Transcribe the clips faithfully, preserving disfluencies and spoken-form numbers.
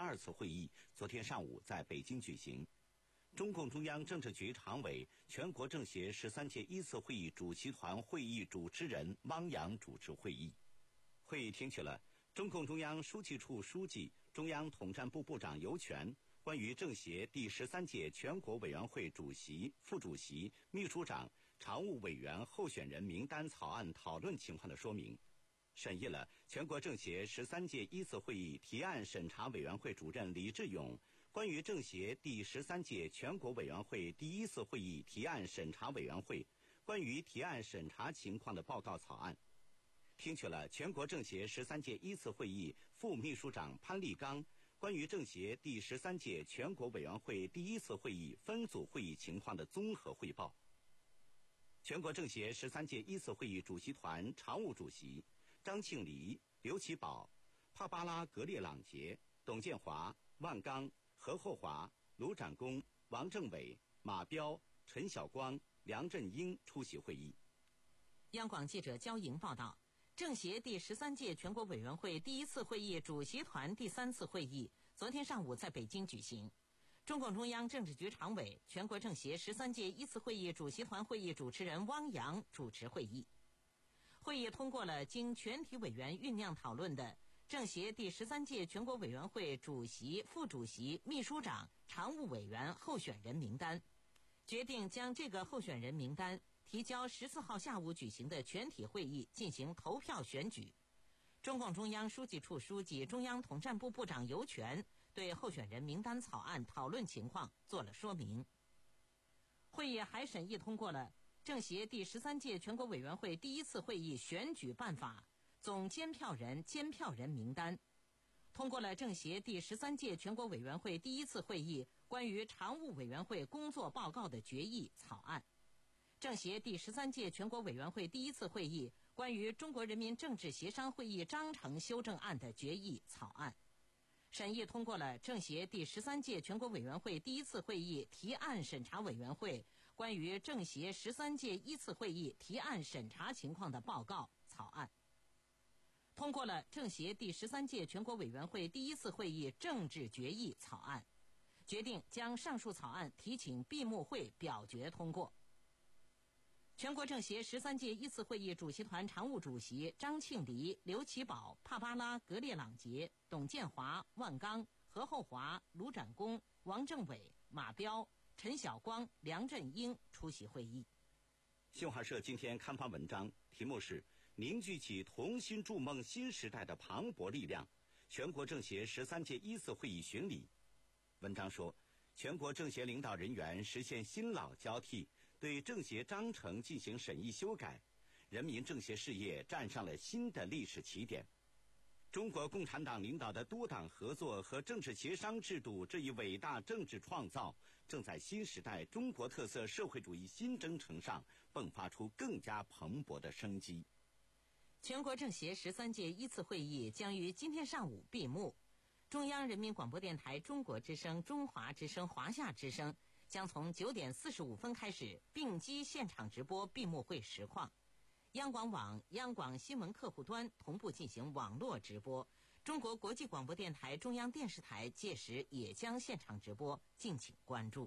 二次会议昨天上午在北京举行。中共中央政治局常委、全国政协十三届一次会议主席团会议主持人汪洋主持会议。会议听取了中共中央书记处书记、中央统战部部长尤权关于政协第十三届全国委员会主席、副主席、秘书长、常务委员候选人名单草案讨论情况的说明，审议了全国政协十三届一次会议提案审查委员会主任李志勇关于政协第十三届全国委员会第一次会议提案审查委员会关于提案审查情况的报告草案，听取了全国政协十三届一次会议副秘书长潘立刚关于政协第十三届全国委员会第一次会议分组会议情况的综合汇报。全国政协十三届一次会议主席团常务主席张庆黎、刘奇葆、帕巴拉格列朗杰、董建华、万钢、何厚华、卢展公、王政委、马彪、陈晓光、梁振英出席会议。 央广记者焦莹报道，政协第十三届全国委员会第一次会议主席团第三次会议昨天上午在北京举行。中共中央政治局常委、全国政协十三届一次会议主席团会议主持人汪洋主持会议。会议通过了经全体委员酝酿讨论的政协第十三届全国委员会主席、副主席、秘书长、常务委员候选人名单，决定将这个候选人名单提交十四号下午举行的全体会议进行投票选举。中共中央书记处书记、中央统战部部长尤权对候选人名单草案讨论情况做了说明。会议还审议通过了政协第十三届全国委员会第一次会议选举办法总监票人、监票人名单，通过了政协第十三届全国委员会第一次会议关于常务委员会工作报告的决议草案，政协第十三届全国委员会第一次会议关于中国人民政治协商会议章程修正案的决议草案，审议通过了政协第十三届全国委员会第一次会议提案审查委员会关于政协十三届一次会议提案审查情况的报告草案，通过了政协第十三届全国委员会第一次会议政治决议草案，决定将上述草案提请闭幕会表决通过。全国政协十三届一次会议主席团常务主席张庆黎、刘奇葆、帕巴拉格列朗杰、董建华、万钢、何厚华、卢展公、王政委、马彪、陈晓光、梁振英出席会议。 新华社今天刊发文章，题目是凝聚起同心筑梦新时代的磅礴力量，全国政协十三届一次会议巡礼。文章说，全国政协领导人员实现新老交替，对政协章程进行审议修改，人民政协事业站上了新的历史起点。中国共产党领导的多党合作和政治协商制度这一伟大政治创造，正在新时代中国特色社会主义新征程上迸发出更加蓬勃的生机。 全国政协十三届一次会议将于今天上午闭幕。中央人民广播电台中国之声、中华之声、华夏之声将从九点四十五分开始并机现场直播闭幕会实况。央广网、央广新闻客户端同步进行网络直播，中国国际广播电台、中央电视台届时也将现场直播，敬请关注。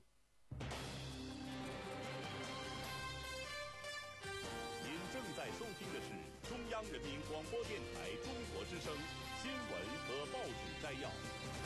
您正在收听的是中央人民广播电台中国之声新闻和报纸摘要。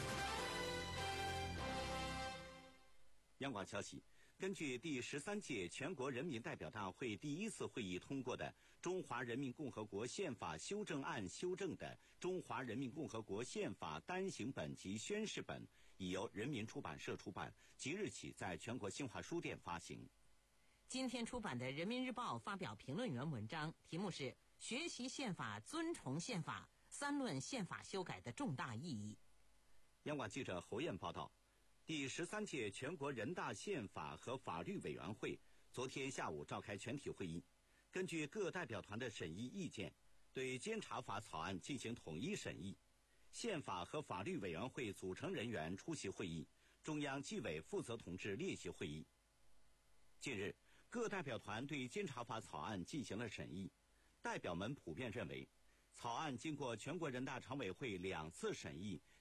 央广消息，根据第十三届全国人民代表大会第一次会议通过的《中华人民共和国宪法修正案》修正的《中华人民共和国宪法》单行本及宣誓本已由人民出版社出版，即日起在全国新华书店发行。 今天出版的《人民日报》发表评论员文章，题目是“学习宪法，尊崇宪法，三论宪法修改的重大意义”。 央广记者侯艳报道，第十三届全国人大宪法和法律委员会昨天下午召开全体会议，根据各代表团的审议意见，对监察法草案进行统一审议。宪法和法律委员会组成人员出席会议，中央纪委负责同志列席会议。近日，各代表团对监察法草案进行了审议，代表们普遍认为，草案经过全国人大常委会两次审议，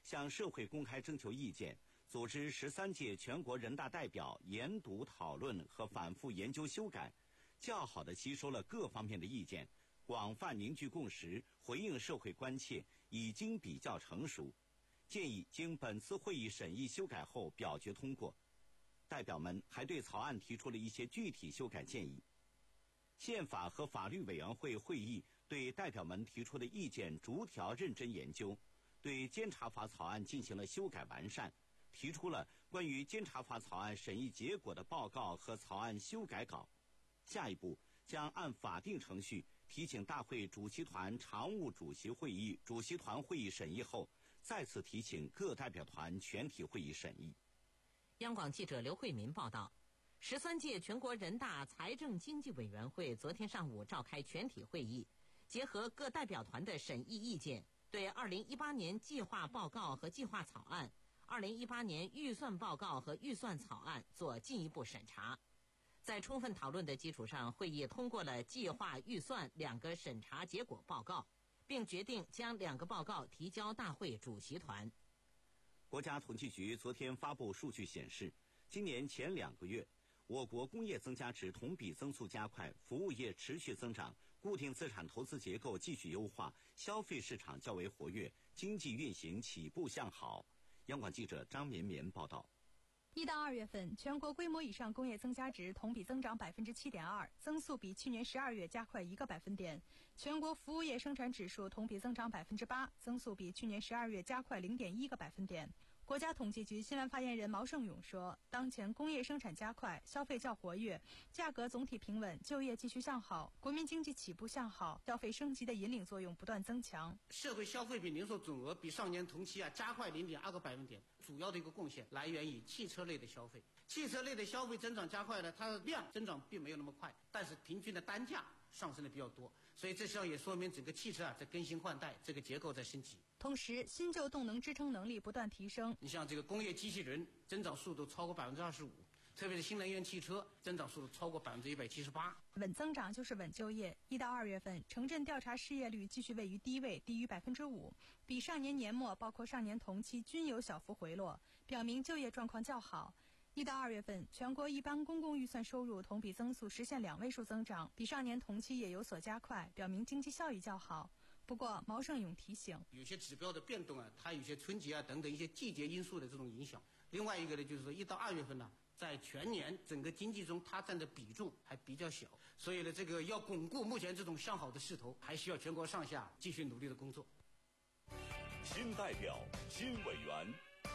向社会公开征求意见，组织十三届全国人大代表研读讨论和反复研究修改，较好地吸收了各方面的意见，广泛凝聚共识，回应社会关切，已经比较成熟。建议经本次会议审议修改后表决通过。代表们还对草案提出了一些具体修改建议。宪法和法律委员会会议对代表们提出的意见逐条认真研究，对监察法草案进行了修改完善，提出了关于监察法草案审议结果的报告和草案修改稿。下一步将按法定程序提请大会主席团常务主席会议主席团会议审议后，再次提请各代表团全体会议审议。 央广记者刘慧民报道，十三届全国人大财政经济委员会昨天上午召开全体会议，结合各代表团的审议意见，对二零一八年计划报告和计划草案、二零一八年预算报告和预算草案做进一步审查。在充分讨论的基础上，会议通过了计划、预算两个审查结果报告，并决定将两个报告提交大会主席团。 国家统计局昨天发布数据显示，今年前两个月，我国工业增加值同比增速加快，服务业持续增长，固定资产投资结构继续优化，消费市场较为活跃，经济运行起步向好。央广记者张绵绵报道。 一到二月份，全国规模以上工业增加值同比增长百分之七点二，增速比去年十二月加快一个百分点。全国服务业生产指数同比增长百分之八，增速比去年十二月加快零点一个百分点。国家统计局新闻发言人毛盛勇说，当前工业生产加快，消费较活跃，价格总体平稳，就业继续向好，国民经济起步向好，消费升级的引领作用不断增强。 社会消费品零售总额比上年同期啊加快零点二个百分点，主要的一个贡献来源于汽车类的消费。汽车类的消费增长加快呢，它的量增长并没有那么快，但是平均的单价上升的比较多，所以这项也说明整个汽车啊在更新换代，这个结构在升级。 同时，新旧动能支撑能力不断提升。 你像这个工业机器人增长速度超过百分之二十五，特别是新能源汽车增长速度超过百分之一百七十八。 稳增长就是稳就业。一到二月份，城镇调查失业率继续位于低位，低于百分之五，比上年年末包括上年同期均有小幅回落，表明就业状况较好。一到二月份，全国一般公共预算收入同比增速实现两位数增长，比上年同期也有所加快，表明经济效益较好。不过，毛盛勇提醒， 有些指标的变动啊，它有些春节啊等等一些季节因素的这种影响。另外一个呢，就是说一到二月份呢，在全年整个经济中，它占的比重还比较小，所以呢，这个要巩固目前这种向好的势头，还需要全国上下继续努力的工作。 新代表、新委员。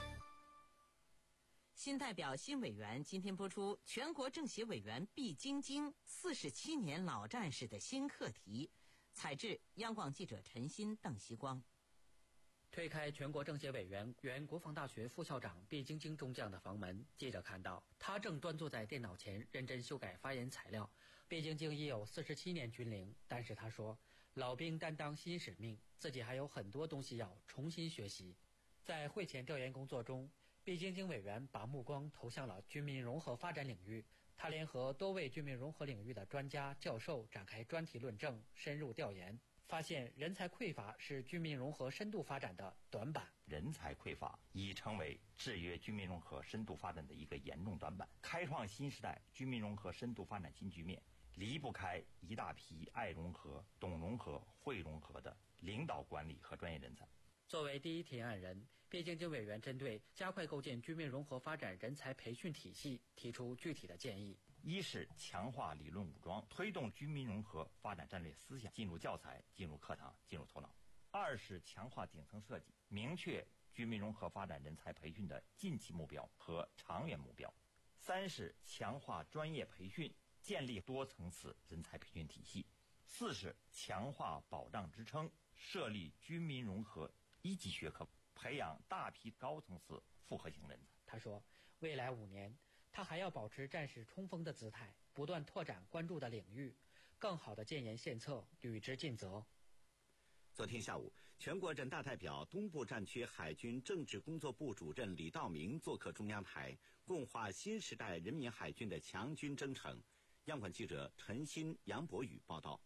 新代表、新委员今天播出全国政协委员毕晶晶四十七年老战士的新课题。采制央广记者陈鑫、邓锡光。 推开全国政协委员、原国防大学副校长毕晶晶中将的房门，记者看到他正端坐在电脑前认真修改发言材料。毕晶晶已有四十七年军龄，但是他说，老兵担当新使命，自己还有很多东西要重新学习。在会前调研工作中，毕晶晶委员把目光投向了军民融合发展领域。他联合多位军民融合领域的专家、教授展开专题论证，深入调研，发现人才匮乏是军民融合深度发展的短板。 人才匮乏已成为制约军民融合深度发展的一个严重短板。开创新时代军民融合深度发展新局面，离不开一大批爱融合、懂融合、会融合的领导管理和专业人才。 作为第一提案人，毕晶晶委员针对加快构建军民融合发展人才培训体系提出具体的建议。 一是强化理论武装，推动军民融合发展战略思想进入教材、进入课堂、进入头脑；二是强化顶层设计，明确军民融合发展人才培训的近期目标和长远目标；三是强化专业培训，建立多层次人才培训体系；四是强化保障支撑，设立军民融合一级学科，培养大批高层次复合型人才。 他说，未来五年，他还要保持战士冲锋的姿态，不断拓展关注的领域，更好地建言献策，履之尽责。 昨天下午，全国人大代表东部战区海军政治工作部主任李道明做客中央台，共话新时代人民海军的强军征程。央广记者陈鑫、杨博宇报道。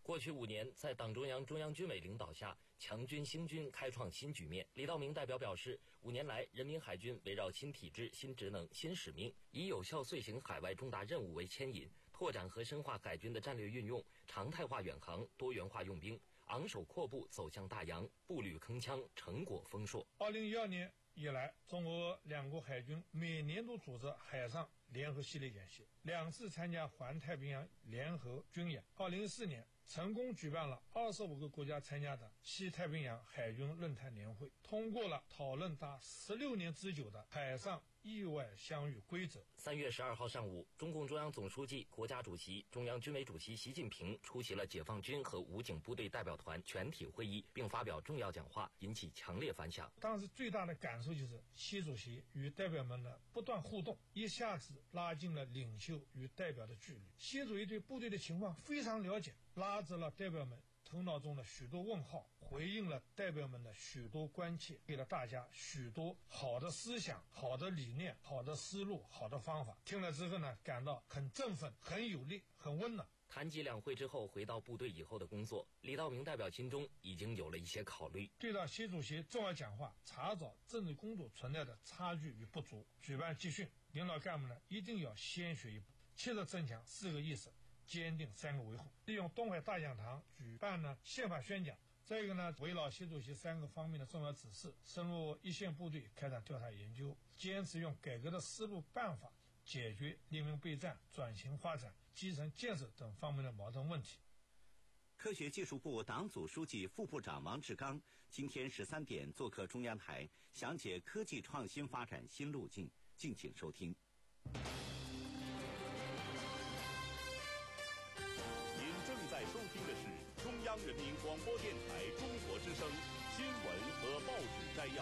过去五年，在党中央、中央军委领导下，强军兴军开创新局面。李道明代表表示，五年来，人民海军围绕新体制、新职能、新使命，以有效遂行海外重大任务为牵引，拓展和深化海军的战略运用，常态化远航，多元化用兵，昂首阔步走向大洋，步履铿锵，成果丰硕。 二零一二年以来，中俄两国海军每年都组织海上联合系列演习，两次参加环太平洋联合军演。二零一四年成功举办了二十五个国家参加的西太平洋海军论坛年会，通过了讨论达十六年之久的海上意外相遇规则。 三月十二号上午，中共中央总书记、国家主席、中央军委主席习近平出席了解放军和武警部队代表团全体会议，并发表重要讲话，引起强烈反响。 当时最大的感受就是习主席与代表们的不断互动，一下子拉近了领袖与代表的距离。习主席对部队的情况非常了解，拉直了代表们头脑中的许多问号，回应了代表们的许多关切，给了大家许多好的思想、好的理念、好的思路、好的方法。听了之后呢，感到很振奋、很有力、很温暖。 谈及两会之后回到部队以后的工作，李道明代表心中已经有了一些考虑。 对照习主席重要讲话，查找政治工作存在的差距与不足，举办集训，领导干部呢一定要先学一步，切实增强四个意识，坚定三个维护，利用东海大讲堂举办呢宪法宣讲。再一个呢，围绕习主席三个方面的重要指示，深入一线部队开展调查研究，坚持用改革的思路办法解决临兵备战、转型发展、基层建设等方面的矛盾问题。 科学技术部党组书记、副部长王志刚今天十三点做客中央台，详解科技创新发展新路径，敬请收听。 您正在收听的是中央人民广播电台中国之声新闻和报纸摘要。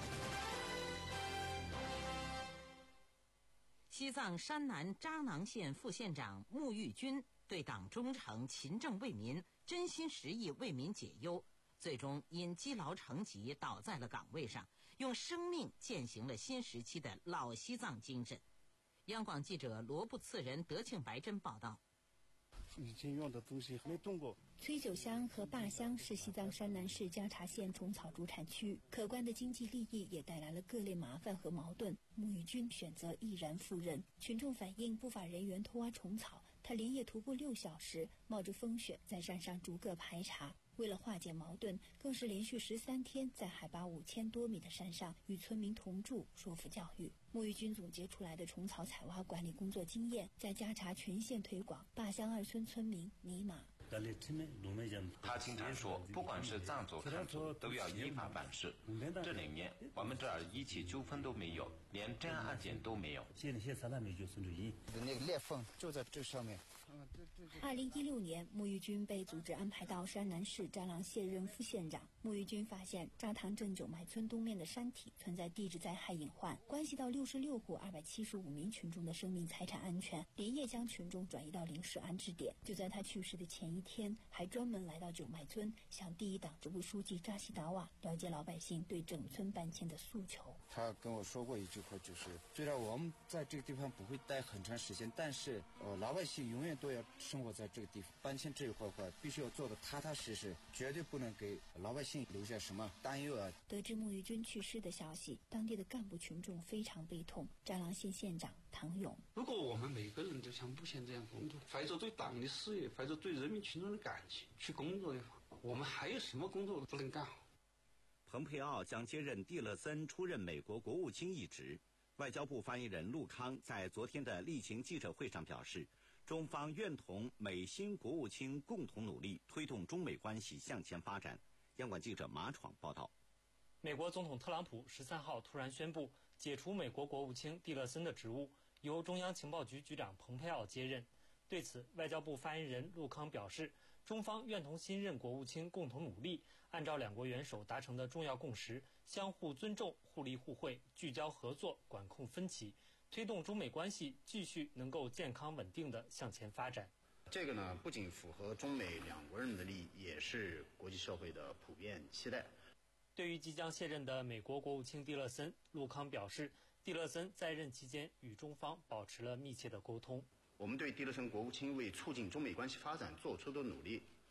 西藏山南扎囊县副县长穆玉军对党忠诚、勤政为民、真心实意为民解忧，最终因积劳成疾倒在了岗位上，用生命践行了新时期的老西藏精神。央广记者罗布次仁、德庆白珍报道。 以前用的东西没动过。 崔九乡和坝乡是西藏山南市加查县虫草主产区，可观的经济利益也带来了各类麻烦和矛盾。穆玉军选择毅然赴任，群众反映不法人员偷挖虫草，他连夜徒步六小时，冒着风雪在山上逐个排查。为了化解矛盾，更是连续十三天在海拔五千多米的山上与村民同住，说服教育。穆玉军总结出来的虫草采挖管理工作经验，在加查全县推广。坝乡二村村民尼玛。 他经常说，不管是藏族、汉族，都要依法办事。这里面，我们这儿一起纠纷都没有，连真案件都没有。 那个裂缝就在这上面。 二零一六年，穆玉军被组织安排到山南市扎郎县任副县长。穆玉军发现扎塘镇九麦村东面的山体存在地质灾害隐患，关系到六十六户二百七十五名群众的生命财产安全，连夜将群众转移到临时安置点。就在他去世的前一天，还专门来到九麦村，向第一党支部书记扎西达瓦了解老百姓对整村搬迁的诉求。 他跟我说过一句话，就是虽然我们在这个地方不会待很长时间，但是呃老百姓永远都要生活在这个地方。搬迁这一块的话，必须要做的踏踏实实，绝对不能给老百姓留下什么担忧啊。 得知穆玉军去世的消息，当地的干部群众非常悲痛。扎郎县县长唐勇： 如果我们每个人都像目前这样工作，怀着对党的事业、怀着对人民群众的感情去工作的话，我们还有什么工作不能干好？ 蓬佩奥将接任蒂勒森出任美国国务卿一职。外交部发言人陆康在昨天的例行记者会上表示，中方愿同美新国务卿共同努力，推动中美关系向前发展。央广记者马闯报道。 美国总统特朗普十三号突然宣布解除美国国务卿蒂勒森的职务，由中央情报局局长蓬佩奥接任。对此，外交部发言人陆康表示，中方愿同新任国务卿共同努力，按照两国元首达成的重要共识，相互尊重、互利互惠，聚焦合作，管控分歧，推动中美关系继续能够健康稳定地向前发展。 这个呢，不仅符合中美两国人的利益，也是国际社会的普遍期待。 对于即将卸任的美国国务卿蒂勒森，陆康表示，蒂勒森在任期间与中方保持了密切的沟通。 我们对蒂勒森国务卿为促进中美关系发展做出的努力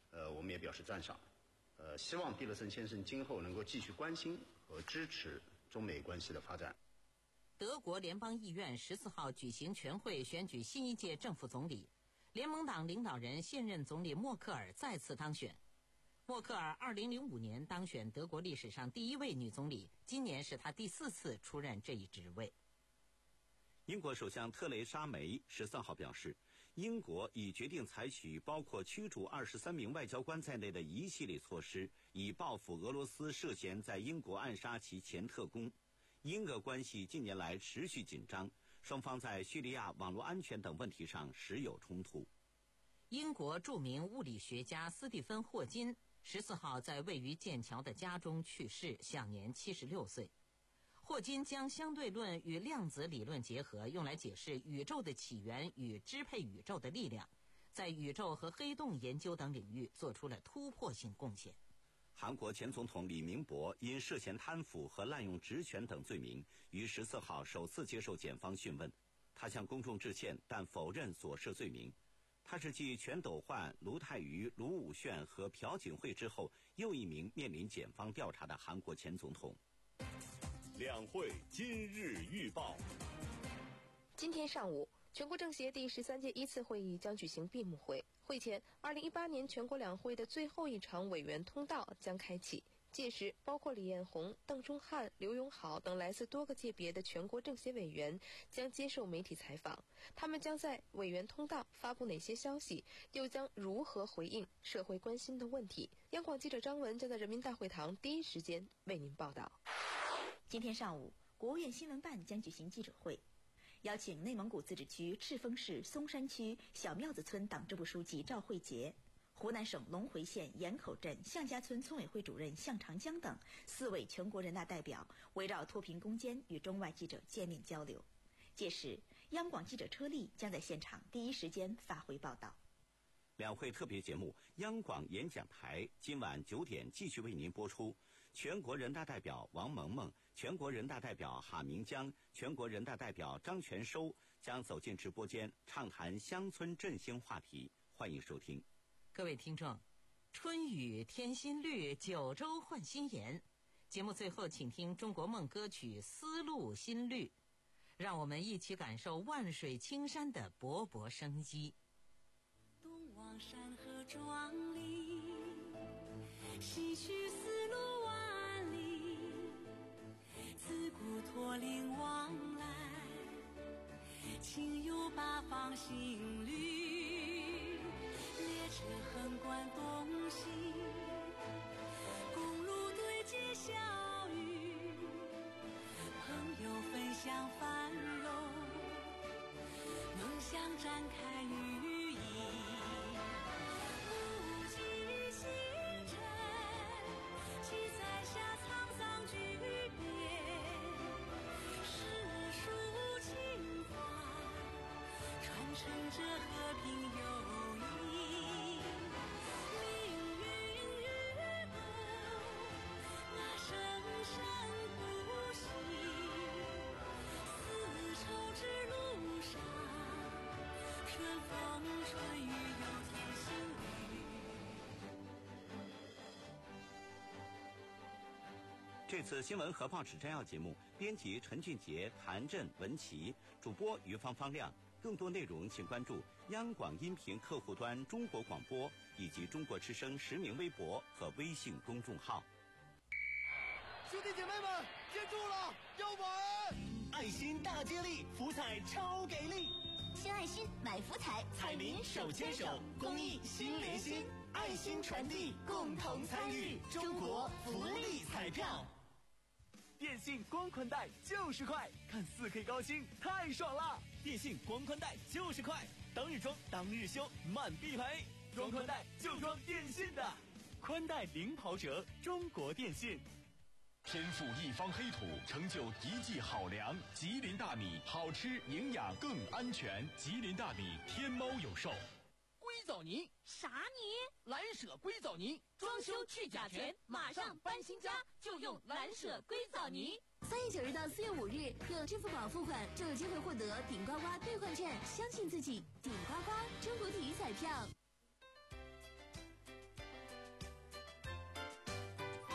呃，我们也表示赞赏。呃，希望蒂勒森先生今后能够继续关心和支持中美关系的发展。 德国联邦议院十四号举行全会选举新一届政府总理，联盟党领导人现任总理默克尔再次当选。默克尔二零零五年当选德国历史上第一位女总理，今年是她第四次出任这一职位。 英国首相特蕾莎梅十三号表示，英国已决定采取包括驱逐二十三名外交官在内的一系列措施，以报复俄罗斯涉嫌在英国暗杀其前特工。英俄关系近年来持续紧张，双方在叙利亚网络安全等问题上时有冲突。 英国著名物理学家斯蒂芬·霍金十四号在位于剑桥的家中去世，享年七十六岁。霍金将相对论与量子理论结合，用来解释宇宙的起源与支配宇宙的力量，在宇宙和黑洞研究等领域做出了突破性贡献。 韩国前总统李明博因涉嫌贪腐和滥用职权等罪名，于十四号首次接受检方讯问。他向公众致歉，但否认所涉罪名。他是继全斗焕、卢泰愚、卢武铉和朴槿惠之后，又一名面临检方调查的韩国前总统。 两会今日预报。 今天上午，全国政协第十三届一次会议将举行闭幕会。会前，二零一八年全国两会的最后一场委员通道将开启。届时，包括李彦宏、邓中翰、刘永好等来自多个界别的全国政协委员将接受媒体采访。他们将在委员通道发布哪些消息，又将如何回应社会关心的问题？央广记者张文将在人民大会堂第一时间为您报道。 今天上午，国务院新闻办将举行记者会，邀请内蒙古自治区赤峰市松山区小庙子村党支部书记赵慧杰、湖南省隆回县盐口镇向家村村委会主任向长江等四位全国人大代表，围绕脱贫攻坚与中外记者见面交流。届时，央广记者车丽将在现场第一时间发回报道。 两会特别节目央广演讲台今晚九点继续为您播出。全国人大代表王萌萌、全国人大代表哈明江、全国人大代表张全收将走进直播间，畅谈乡村振兴话题。欢迎收听。 各位听众，春雨添新绿，九州换新颜。节目最后，请听中国梦歌曲《丝路新绿》，让我们一起感受万水青山的勃勃生机。 东望山河壮丽，西去丝路万里，自古驼铃往来，情有八方新绿。列车横贯东西，公路对接小雨，朋友分享繁荣，梦想展开羽翼。不计星辰，七彩下沧桑巨变，诗书情怀传承着和平友谊。命运与共，那生生不息。丝绸之路上，春风春雨又添新绿。 这次新闻和报纸摘要节目，编辑陈俊杰、谭震、文琪，主播于芳芳亮。更多内容请关注央广音频客户端中国广播以及中国之声实名微博和微信公众号。 兄弟姐妹们，接住了，要玩！爱心大接力，福彩超给力！ 献爱心，买福彩，彩民手牵手，公益心连心， 爱心传递，共同参与中国福利彩票。电信光宽带就是快，看四 K 高清太爽了！电信光宽带就是快，当日装当日修，满必赔。装宽带就装电信的，宽带零跑者，中国电信。 天赋一方黑土，成就一季好粮。吉林大米，好吃、营养更安全。吉林大米，天猫有售。 硅藻泥啥泥？ 蓝舍硅藻泥，装修去甲醛，马上搬新家就用蓝舍硅藻泥。 三月九日到四月五日，用支付宝付款就有机会获得顶呱呱兑换券，相信自己，顶呱呱中国体育彩票。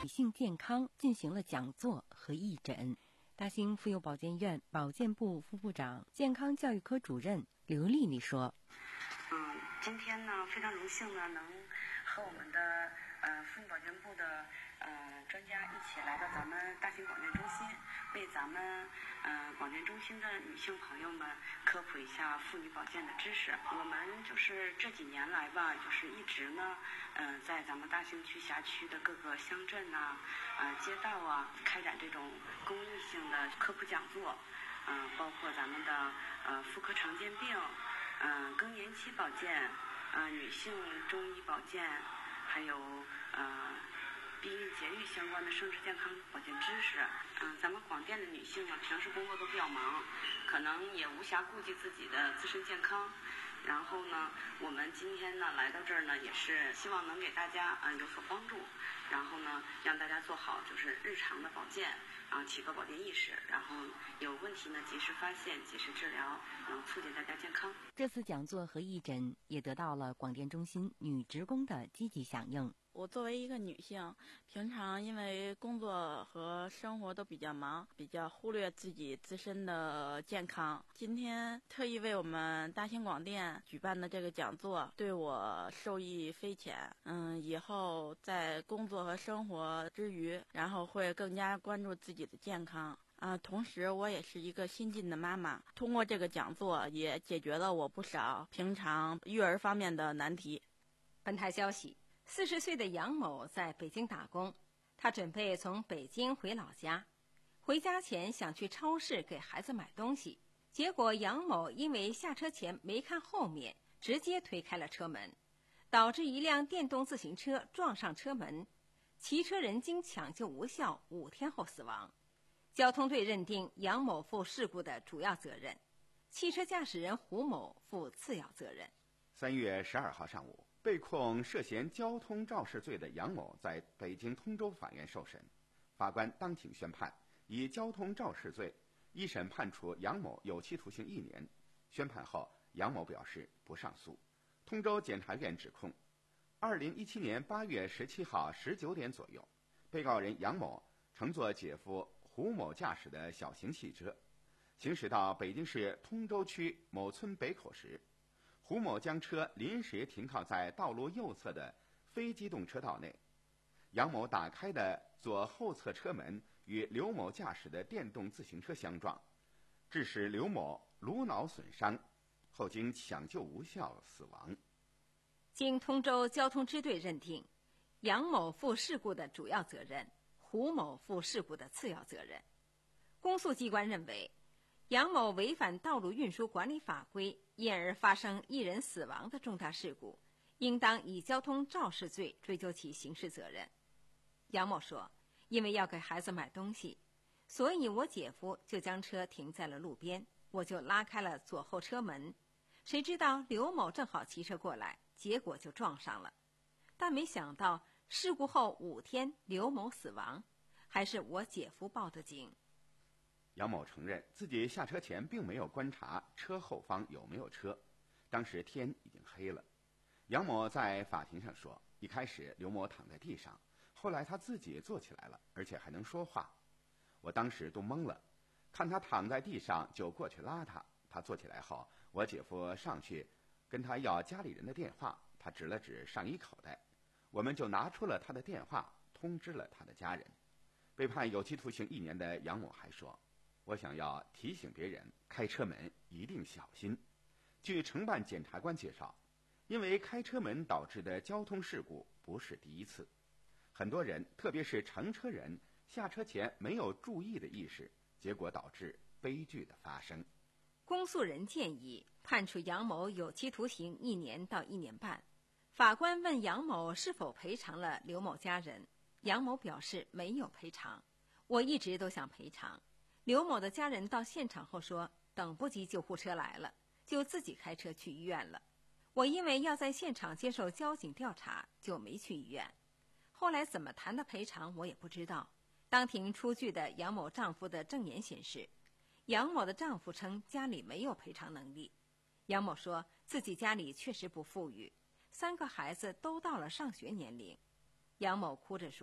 女性健康进行了讲座和义诊。大兴妇幼保健院保健部副部长、健康教育科主任刘丽丽说：“ 嗯，今天呢，非常荣幸呢，能和我们的呃妇女保健部的呃专家一起来到咱们大兴广电中心，为咱们呃广电中心的女性朋友们科普一下妇女保健的知识。我们就是这几年来吧，就是一直呢，嗯、呃，在咱们大兴区辖区的各个乡镇呐、呃街道啊，开展这种公益性的科普讲座，嗯、呃，包括咱们的呃妇科常见病，嗯、呃，更年期保健，呃，女性中医保健，还有呃。”避孕节育相关的生殖健康保健知识，嗯，咱们广电的女性呢，平时工作都比较忙，可能也无暇顾及自己的自身健康。然后呢，我们今天呢来到这儿呢，也是希望能给大家啊、呃、有所帮助，然后呢让大家做好就是日常的保健，啊提高保健意识，然后有问题呢及时发现、及时治疗，能促进大家健康。 这次讲座和义诊也得到了广电中心女职工的积极响应。 我作为一个女性，平常因为工作和生活都比较忙，比较忽略自己自身的健康。今天特意为我们大兴广电举办的这个讲座，对我受益匪浅。嗯，以后在工作和生活之余，然后会更加关注自己的健康。啊，同时我也是一个新晋的妈妈，通过这个讲座也解决了我不少平常育儿方面的难题。 本台消息。四十岁的杨某在北京打工，他准备从北京回老家。回家前想去超市给孩子买东西，结果杨某因为下车前没看后面，直接推开了车门，导致一辆电动自行车撞上车门，骑车人经抢救无效，五天后死亡。交通队认定杨某负事故的主要责任，汽车驾驶人胡某负次要责任。 三月十二号上午。被控涉嫌交通肇事罪的杨某在北京通州法院受审，法官当庭宣判，以交通肇事罪，一审判处杨某有期徒刑一年。宣判后，杨某表示不上诉。通州检察院指控，二零一七年八月十七号十九点左右，被告人杨某乘坐姐夫胡某驾驶的小型汽车，行驶到北京市通州区某村北口时，胡某将车临时停靠在道路右侧的非机动车道内，杨某打开的左后侧车门与刘某驾驶的电动自行车相撞，致使刘某颅脑损伤，后经抢救无效死亡。 经通州交通支队认定，杨某负事故的主要责任，胡某负事故的次要责任。公诉机关认为，杨某违反道路运输管理法规，因而发生一人死亡的重大事故，应当以交通肇事罪追究其刑事责任。杨某说，因为要给孩子买东西，所以我姐夫就将车停在了路边，我就拉开了左后车门，谁知道刘某正好骑车过来，结果就撞上了。但没想到事故后五天刘某死亡，还是我姐夫报的警。 杨某承认自己下车前并没有观察车后方有没有车，当时天已经黑了。杨某在法庭上说，一开始刘某躺在地上，后来他自己坐起来了，而且还能说话。我当时都懵了，看他躺在地上就过去拉他，他坐起来后，我姐夫上去跟他要家里人的电话，他指了指上衣口袋，我们就拿出了他的电话，通知了他的家人。被判有期徒刑一年的杨某还说，我想要提醒别人，开车门一定小心。据承办检察官介绍，因为开车门导致的交通事故不是第一次，很多人，特别是乘车人，下车前没有注意的意识，结果导致悲剧的发生。 公诉人建议判处杨某有期徒刑一年到一年半。法官问杨某是否赔偿了刘某家人，杨某表示没有赔偿。我一直都想赔偿。刘某的家人到现场后说，等不及救护车来了，就自己开车去医院了。我因为要在现场接受交警调查，就没去医院。后来怎么谈的赔偿我也不知道。当庭出具的杨某丈夫的证言显示，杨某的丈夫称家里没有赔偿能力。杨某说自己家里确实不富裕，三个孩子都到了上学年龄。杨某哭着说，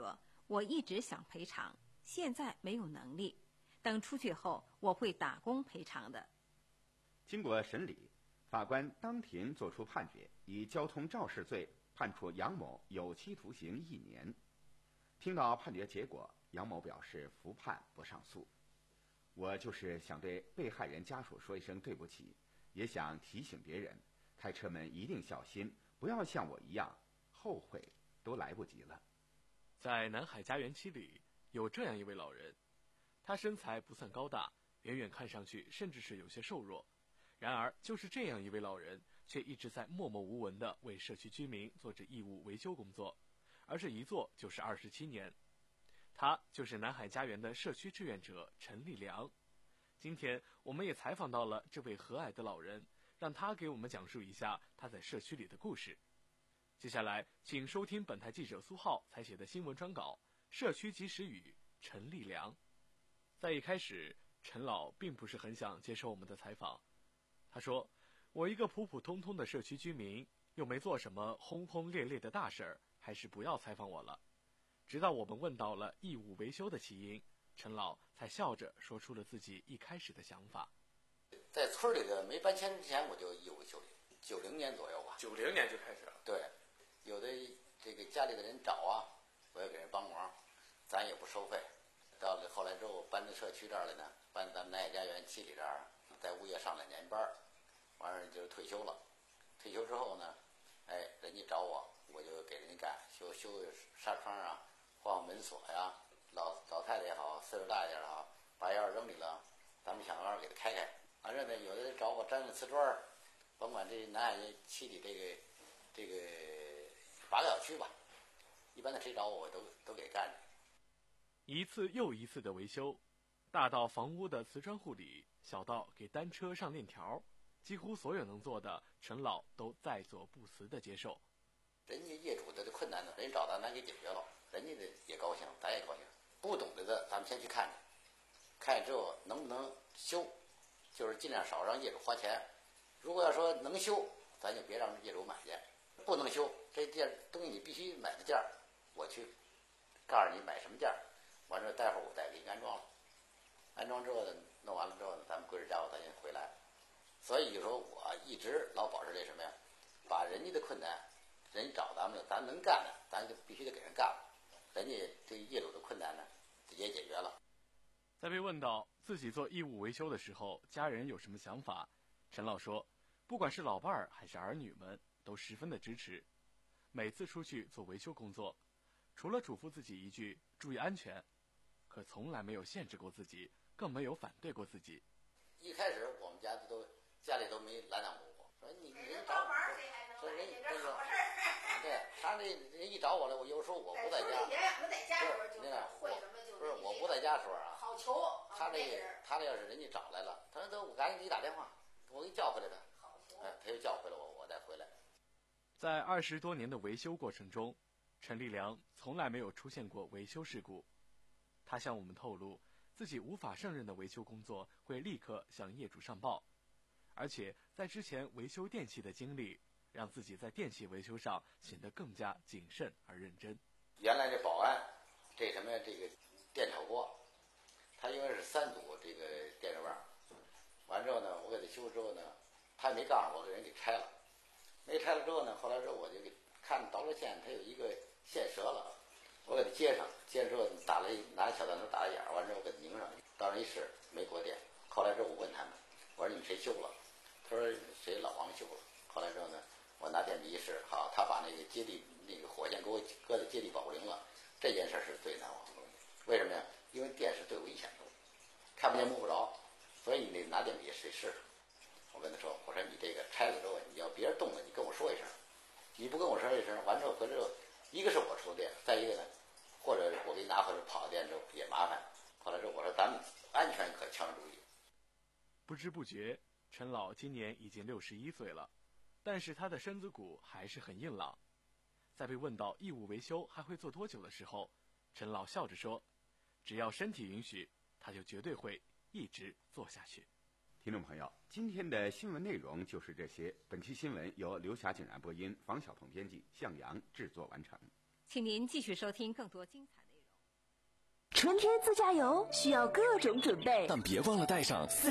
我一直想赔偿，现在没有能力，等出去后我会打工赔偿的。 经过审理，法官当庭作出判决，以交通肇事罪判处杨某有期徒刑一年。听到判决结果，杨某表示服判不上诉。我就是想对被害人家属说一声对不起，也想提醒别人，开车门一定小心，不要像我一样，后悔都来不及了。 在南海家园期里，有这样一位老人，他身材不算高大，远远看上去甚至是有些瘦弱。然而，就是这样一位老人，却一直在默默无闻地为社区居民做着义务维修工作，而这一做就是二十七年。他就是南海家园的社区志愿者陈立良。今天，我们也采访到了这位和蔼的老人，让他给我们讲述一下他在社区里的故事。接下来，请收听本台记者苏浩采写的新闻专稿《社区及时雨》陈立良。在一开始，陈老并不是很想接受我们的采访。他说：“我一个普普通通的社区居民，又没做什么轰轰烈烈的大事儿，还是不要采访我了。”直到我们问到了义务维修的起因，陈老才笑着说出了自己一开始的想法。 在村里的没搬迁之前，我就义务维修了，九零年左右吧。 九零年就开始了。 对，有的这个家里的人找啊，我要给人帮忙，咱也不收费。到了后来之后搬到社区这儿来呢，搬咱们南海家园七里这儿，在物业上两年班，完事就退休了。退休之后呢，哎，人家找我，我就给人家干，修修纱窗啊，换换门锁呀。老老太太也好，岁数大一点也好，把钥匙扔里了，咱们想办法给他开开。完事呢，有的人找我粘个瓷砖，甭管这南海七里这个这个八个小区吧，一般的谁找我，我都都给干着。 一次又一次的维修，大到房屋的瓷砖护理，小到给单车上链条，几乎所有能做的，陈老都在所不辞的接受。 人家业主的困难呢，人家找咱，咱给解决了，人家的也高兴，咱也高兴。不懂得的，咱们先去看看，看看之后能不能修，就是尽量少让业主花钱。如果要说能修，咱就别让业主买去；不能修，这件东西你必须买的件儿，我去告诉你买什么件儿，完了待会儿我再给你安装了。安装之后呢，弄完了之后呢，咱们归置家伙咱先回来。所以就说我一直老保持这什么呀，把人家的困难，人家找咱们了，咱能干的，咱就必须得给人干了。人家对业主的困难呢，也解决了。 在被问到自己做义务维修的时候，家人有什么想法，陈老说，不管是老伴儿还是儿女们，都十分的支持。每次出去做维修工作，除了嘱咐自己一句注意安全，可从来没有限制过自己，更没有反对过自己。 一开始我们家都家里都没拦挡过，说你人找我，说人这个，对，他这人一找我来，我有时候我不在家，不是那个我不是我不在家时候啊，好求，他这他这要是人家找来了，他说都我赶紧给你打电话，我给你叫回来的，哎，他又叫回来我，我再回来。 在二十多年的维修过程中，陈立良从来没有出现过维修事故。他向我们透露，自己无法胜任的维修工作会立刻向业主上报，而且在之前维修电器的经历，让自己在电器维修上显得更加谨慎而认真。 原来这保安，这什么这个电炒锅，他因为是三组这个电热棒，完之后呢，我给他修之后呢，他也没告诉我，给人给拆了，没拆了之后呢，后来之后我就给看导热线，它有一个线折了。我给他接上，接上之后打了一拿小弹头打了眼儿，完之后我给他拧上，到那一试没过电。后来之后我问他们，我说你们谁修了？他说谁老王修了。后来之后呢，我拿电笔一试，好，他把那个接地那个火线给我搁在接地保护铃了。这件事是最难忘的东西，为什么呀？因为电是最危险的，看不见摸不着，所以你得拿电笔试一试。我跟他说，我说你这个拆了之后，你要别人动了，你跟我说一声，你不跟我说一声，完之后回来之后。一个是我出电，再一个呢，或者我给你拿回来跑电之后也麻烦。后来之后我说咱们安全可强注意。 不知不觉，陈老今年已经六十一岁了，但是他的身子骨还是很硬朗。在被问到义务维修还会做多久的时候，陈老笑着说：“只要身体允许，他就绝对会一直做下去。” 听众朋友，今天的新闻内容就是这些。本期新闻由刘霞景然播音，房晓彤编辑，向阳制作完成。 请您继续收听更多精彩内容。 春天自驾游需要各种准备， 但别忘了带上